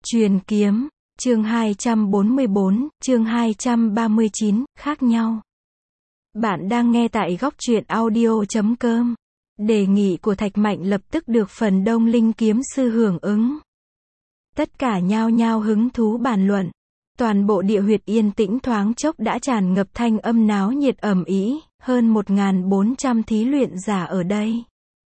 Truyền kiếm, chương 244, chương 239, khác nhau. Bạn đang nghe tại góc truyện audio.com. Đề nghị của Thạch Mạnh lập tức được phần đông linh kiếm sư hưởng ứng. Tất cả nhao nhao hứng thú bàn luận. Toàn bộ địa huyệt yên tĩnh thoáng chốc đã tràn ngập thanh âm náo nhiệt ầm ĩ, hơn 1.400 thí luyện giả ở đây.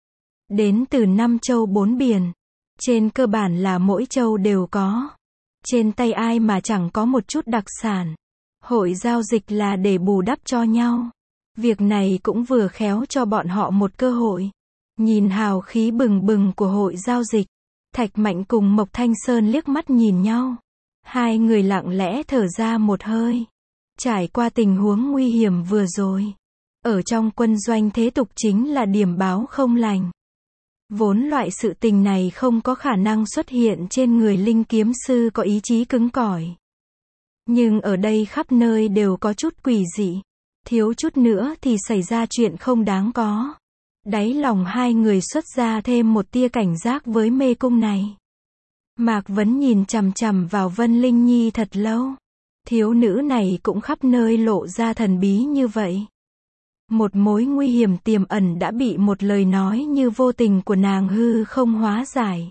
Đến từ 5 châu 4 biển. Trên cơ bản là mỗi châu đều có. Trên tay ai mà chẳng có một chút đặc sản. Hội giao dịch là để bù đắp cho nhau. Việc này cũng vừa khéo cho bọn họ một cơ hội. Nhìn hào khí bừng bừng của hội giao dịch, Thạch Mạnh cùng Mộc Thanh Sơn liếc mắt nhìn nhau. Hai người lặng lẽ thở ra một hơi. Trải qua tình huống nguy hiểm vừa rồi, ở trong quân doanh thế tục chính là điểm báo không lành. Vốn loại sự tình này không có khả năng xuất hiện trên người linh kiếm sư có ý chí cứng cỏi. Nhưng ở đây khắp nơi đều có chút quỷ dị. Thiếu chút nữa thì xảy ra chuyện không đáng có. Đáy lòng hai người xuất ra thêm một tia cảnh giác với mê cung này. Mạc Vấn nhìn chằm chằm vào Vân Linh Nhi thật lâu. Thiếu nữ này cũng khắp nơi lộ ra thần bí như vậy. Một mối nguy hiểm tiềm ẩn đã bị một lời nói như vô tình của nàng hư không hóa giải.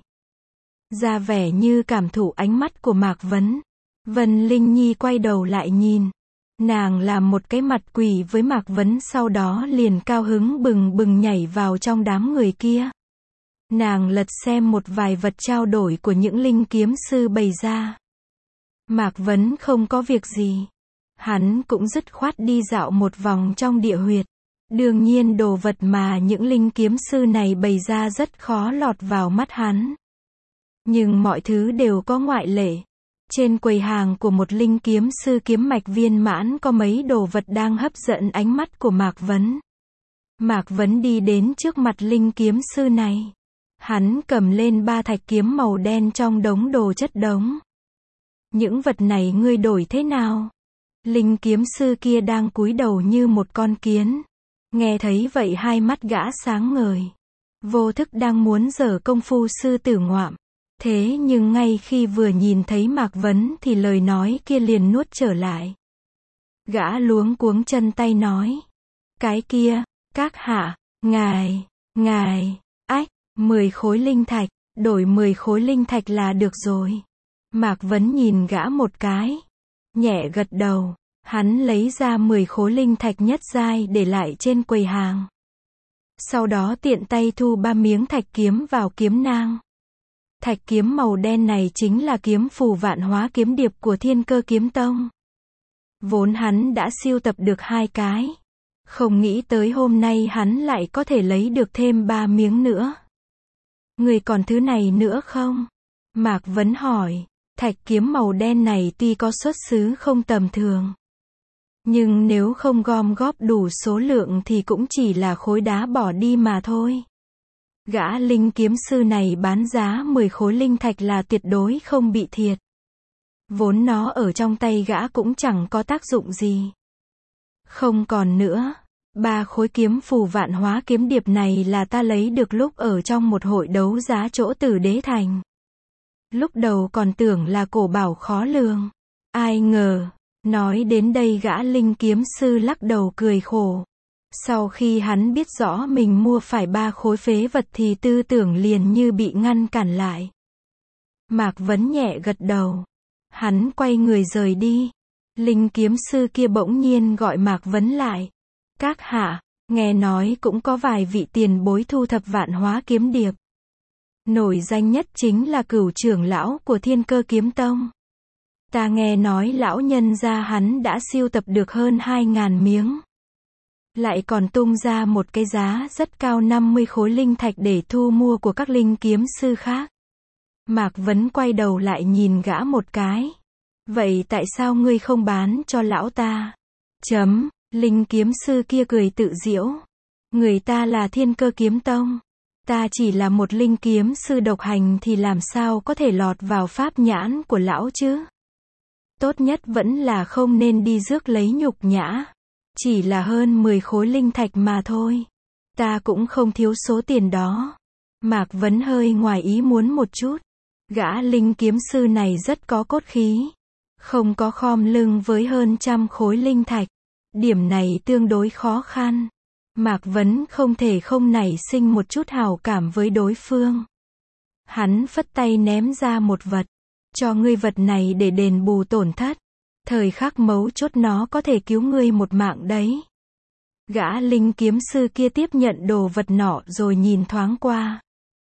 Ra vẻ như cảm thụ ánh mắt của Mạc Vấn. Vân Linh Nhi quay đầu lại nhìn. Nàng làm một cái mặt quỷ với Mạc Vấn, sau đó liền cao hứng bừng bừng nhảy vào trong đám người kia. Nàng lật xem một vài vật trao đổi của những linh kiếm sư bày ra. Mạc Vấn không có việc gì. Hắn cũng dứt khoát đi dạo một vòng trong địa huyệt. Đương nhiên đồ vật mà những linh kiếm sư này bày ra rất khó lọt vào mắt hắn. Nhưng mọi thứ đều có ngoại lệ. Trên quầy hàng của một linh kiếm sư kiếm mạch viên mãn có mấy đồ vật đang hấp dẫn ánh mắt của Mạc Vấn. Mạc Vấn đi đến trước mặt linh kiếm sư này. Hắn cầm lên 3 thạch kiếm màu đen trong đống đồ chất đống. Những vật này ngươi đổi thế nào? Linh kiếm sư kia đang cúi đầu như một con kiến. Nghe thấy vậy hai mắt gã sáng ngời. Vô thức đang muốn giở công phu sư tử ngoạm. Thế nhưng ngay khi vừa nhìn thấy Mạc Vấn thì lời nói kia liền nuốt trở lại. Gã luống cuống chân tay nói. Cái kia, các hạ, ngài, ách, 10 khối linh thạch, đổi 10 khối linh thạch là được rồi. Mạc Vấn nhìn gã một cái. Nhẹ gật đầu. Hắn lấy ra 10 khối linh thạch nhất giai để lại trên quầy hàng. Sau đó tiện tay thu 3 miếng thạch kiếm vào kiếm nang. Thạch kiếm màu đen này chính là kiếm phù vạn hóa kiếm điệp của Thiên Cơ Kiếm Tông. Vốn hắn đã sưu tập được 2 cái. Không nghĩ tới hôm nay hắn lại có thể lấy được thêm 3 miếng nữa. Người còn thứ này nữa không? Mạc Vấn hỏi. Thạch kiếm màu đen này tuy có xuất xứ không tầm thường, nhưng nếu không gom góp đủ số lượng thì cũng chỉ là khối đá bỏ đi mà thôi. Gã linh kiếm sư này bán giá 10 khối linh thạch là tuyệt đối không bị thiệt. Vốn nó ở trong tay gã cũng chẳng có tác dụng gì. Không còn nữa. 3 khối kiếm phù vạn hóa kiếm điệp này là ta lấy được lúc ở trong một hội đấu giá chỗ Tử Đế Thành. Lúc đầu còn tưởng là cổ bảo khó lường. Ai ngờ. Nói đến đây gã linh kiếm sư lắc đầu cười khổ. Sau khi hắn biết rõ mình mua phải 3 khối phế vật thì tư tưởng liền như bị ngăn cản lại. Mạc Vấn nhẹ gật đầu. Hắn quay người rời đi. Linh kiếm sư kia bỗng nhiên gọi Mạc Vấn lại. Các hạ, nghe nói cũng có vài vị tiền bối thu thập vạn hóa kiếm điệp. Nổi danh nhất chính là Cửu trưởng lão của Thiên Cơ Kiếm Tông. Ta nghe nói lão nhân gia hắn đã sưu tập được hơn 2.000 miếng. Lại còn tung ra một cái giá rất cao 50 khối linh thạch để thu mua của các linh kiếm sư khác. Mạc Vấn quay đầu lại nhìn gã một cái. Vậy tại sao ngươi không bán cho lão ta? Linh kiếm sư kia cười tự giễu. Người ta là Thiên Cơ Kiếm Tông. Ta chỉ là một linh kiếm sư độc hành thì làm sao có thể lọt vào pháp nhãn của lão chứ? Tốt nhất vẫn là không nên đi rước lấy nhục nhã. Chỉ là hơn 10 khối linh thạch mà thôi. Ta cũng không thiếu số tiền đó. Mạc Vấn hơi ngoài ý muốn một chút. Gã linh kiếm sư này rất có cốt khí. Không có khom lưng với hơn 100 khối linh thạch. Điểm này tương đối khó khăn. Mạc Vấn không thể không nảy sinh một chút hảo cảm với đối phương. Hắn phất tay ném ra một vật. Cho ngươi vật này để đền bù tổn thất. Thời khắc mấu chốt nó có thể cứu ngươi một mạng đấy. Gã linh kiếm sư kia tiếp nhận đồ vật nọ rồi nhìn thoáng qua.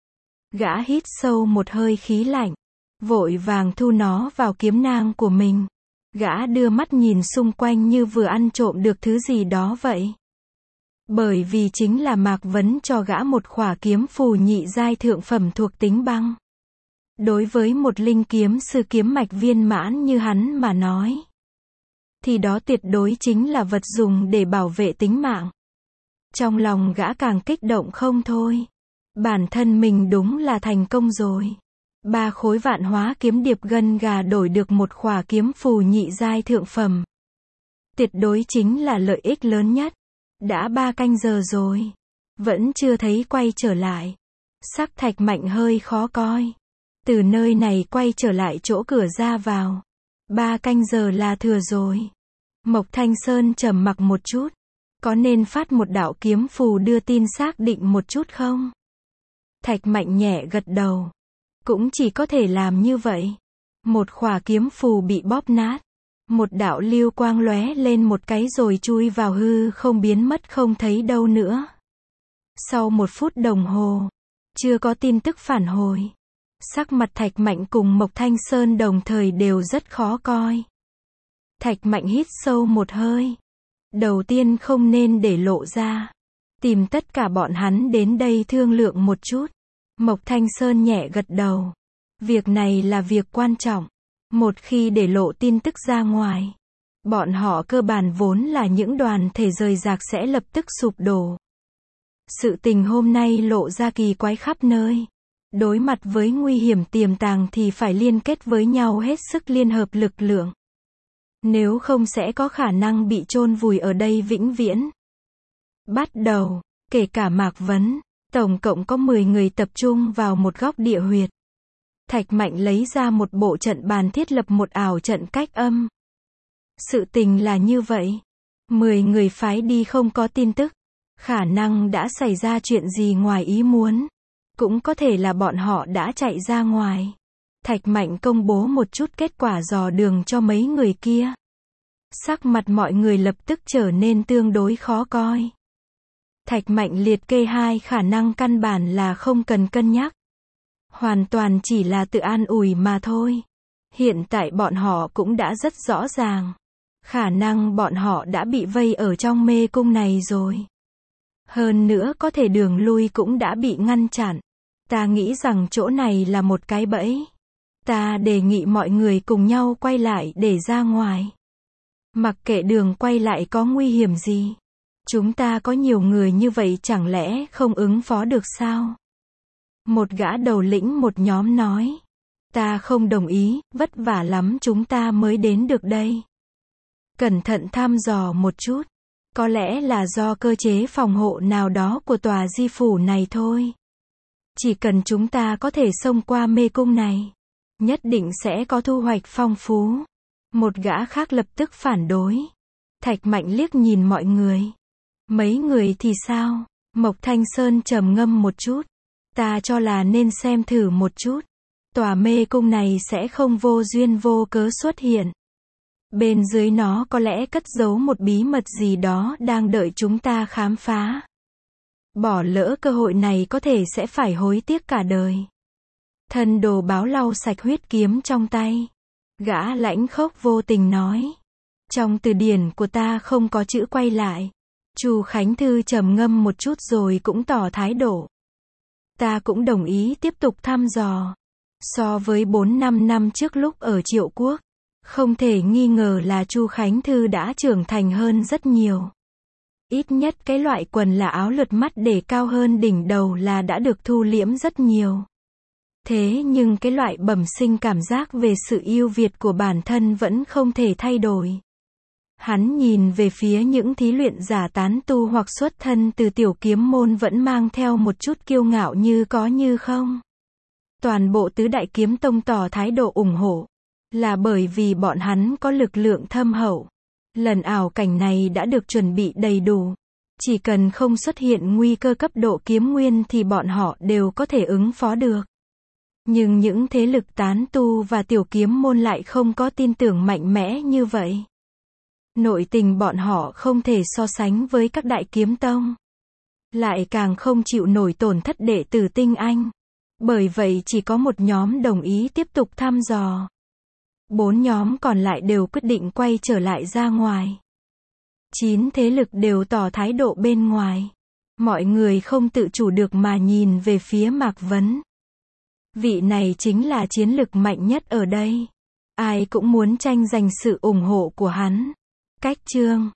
Gã hít sâu một hơi khí lạnh. Vội vàng thu nó vào kiếm nang của mình. Gã đưa mắt nhìn xung quanh như vừa ăn trộm được thứ gì đó vậy. Bởi vì chính là Mạc Vấn cho gã một khỏa kiếm phù nhị giai thượng phẩm thuộc tính băng. Đối với một linh kiếm sư kiếm mạch viên mãn như hắn mà nói, thì đó tuyệt đối chính là vật dùng để bảo vệ tính mạng. Trong lòng gã càng kích động không thôi. Bản thân mình đúng là thành công rồi. 3 khối vạn hóa kiếm điệp gân gà đổi được một khỏa kiếm phù nhị giai thượng phẩm. Tuyệt đối chính là lợi ích lớn nhất. Đã 3 canh giờ rồi. Vẫn chưa thấy quay trở lại. Sắc Thạch Mạnh hơi khó coi. Từ nơi này quay trở lại chỗ cửa ra vào. 3 canh giờ là thừa rồi. Mộc Thanh Sơn trầm mặc một chút. Có nên phát một đạo kiếm phù đưa tin xác định một chút không? Thạch Mạnh nhẹ gật đầu. Cũng chỉ có thể làm như vậy. Một khỏa kiếm phù bị bóp nát. Một đạo lưu quang lóe lên một cái rồi chui vào hư không biến mất không thấy đâu nữa. Sau 1 phút đồng hồ, chưa có tin tức phản hồi. Sắc mặt Thạch Mạnh cùng Mộc Thanh Sơn đồng thời đều rất khó coi. Thạch Mạnh hít sâu một hơi. Đầu tiên không nên để lộ ra. Tìm tất cả bọn hắn đến đây thương lượng một chút. Mộc Thanh Sơn nhẹ gật đầu. Việc này là việc quan trọng. Một khi để lộ tin tức ra ngoài, bọn họ cơ bản vốn là những đoàn thể rời rạc sẽ lập tức sụp đổ. Sự tình hôm nay lộ ra kỳ quái khắp nơi. Đối mặt với nguy hiểm tiềm tàng thì phải liên kết với nhau hết sức liên hợp lực lượng. Nếu không sẽ có khả năng bị chôn vùi ở đây vĩnh viễn. Bắt đầu, kể cả Mạc Vấn, tổng cộng có 10 người tập trung vào một góc địa huyệt. Thạch Mạnh lấy ra một bộ trận bàn thiết lập một ảo trận cách âm. Sự tình là như vậy. 10 người phái đi không có tin tức. Khả năng đã xảy ra chuyện gì ngoài ý muốn. Cũng có thể là bọn họ đã chạy ra ngoài. Thạch Mạnh công bố một chút kết quả dò đường cho mấy người kia. Sắc mặt mọi người lập tức trở nên tương đối khó coi. Thạch Mạnh liệt kê 2 khả năng căn bản là không cần cân nhắc. Hoàn toàn chỉ là tự an ủi mà thôi. Hiện tại bọn họ cũng đã rất rõ ràng. Khả năng bọn họ đã bị vây ở trong mê cung này rồi. Hơn nữa có thể đường lui cũng đã bị ngăn chặn. Ta nghĩ rằng chỗ này là một cái bẫy. Ta đề nghị mọi người cùng nhau quay lại để ra ngoài. Mặc kệ đường quay lại có nguy hiểm gì. Chúng ta có nhiều người như vậy chẳng lẽ không ứng phó được sao? Một gã đầu lĩnh một nhóm nói. Ta không đồng ý, vất vả lắm chúng ta mới đến được đây. Cẩn thận thăm dò một chút. Có lẽ là do cơ chế phòng hộ nào đó của tòa di phủ này thôi. Chỉ cần chúng ta có thể xông qua mê cung này, nhất định sẽ có thu hoạch phong phú. Một gã khác lập tức phản đối. Thạch Mạnh liếc nhìn mọi người. Mấy người thì sao? Mộc Thanh Sơn trầm ngâm một chút. Ta cho là nên xem thử một chút. Tòa mê cung này sẽ không vô duyên vô cớ xuất hiện. Bên dưới nó có lẽ cất giấu một bí mật gì đó đang đợi chúng ta khám phá. Bỏ lỡ cơ hội này có thể sẽ phải hối tiếc cả đời. Thần đồ báo lau sạch huyết kiếm trong tay. Gã lãnh khốc vô tình nói. Trong từ điển của ta không có chữ quay lại. Chu Khánh Thư trầm ngâm một chút rồi cũng tỏ thái độ. Ta cũng đồng ý tiếp tục thăm dò. So với 4-5 năm trước lúc ở Triệu Quốc, không thể nghi ngờ là Chu Khánh Thư đã trưởng thành hơn rất nhiều. Ít nhất cái loại quần là áo lượt mắt để cao hơn đỉnh đầu là đã được thu liễm rất nhiều. Thế nhưng cái loại bẩm sinh cảm giác về sự ưu việt của bản thân vẫn không thể thay đổi. Hắn nhìn về phía những thí luyện giả tán tu hoặc xuất thân từ tiểu kiếm môn vẫn mang theo một chút kiêu ngạo như có như không. toàn bộ tứ đại kiếm tông tỏ thái độ ủng hộ. Là bởi vì bọn hắn có lực lượng thâm hậu. Lần ảo cảnh này đã được chuẩn bị đầy đủ. Chỉ cần không xuất hiện nguy cơ cấp độ kiếm nguyên thì bọn họ đều có thể ứng phó được. Nhưng những thế lực tán tu và tiểu kiếm môn lại không có tin tưởng mạnh mẽ như vậy. Nội tình bọn họ không thể so sánh với các đại kiếm tông. Lại càng không chịu nổi tổn thất đệ tử tinh anh. Bởi vậy chỉ có một nhóm đồng ý tiếp tục thăm dò. 4 nhóm còn lại đều quyết định quay trở lại ra ngoài. 9 thế lực đều tỏ thái độ bên ngoài. Mọi người không tự chủ được mà nhìn về phía Mạc Vấn. Vị này chính là chiến lực mạnh nhất ở đây. Ai cũng muốn tranh giành sự ủng hộ của hắn. Cách chương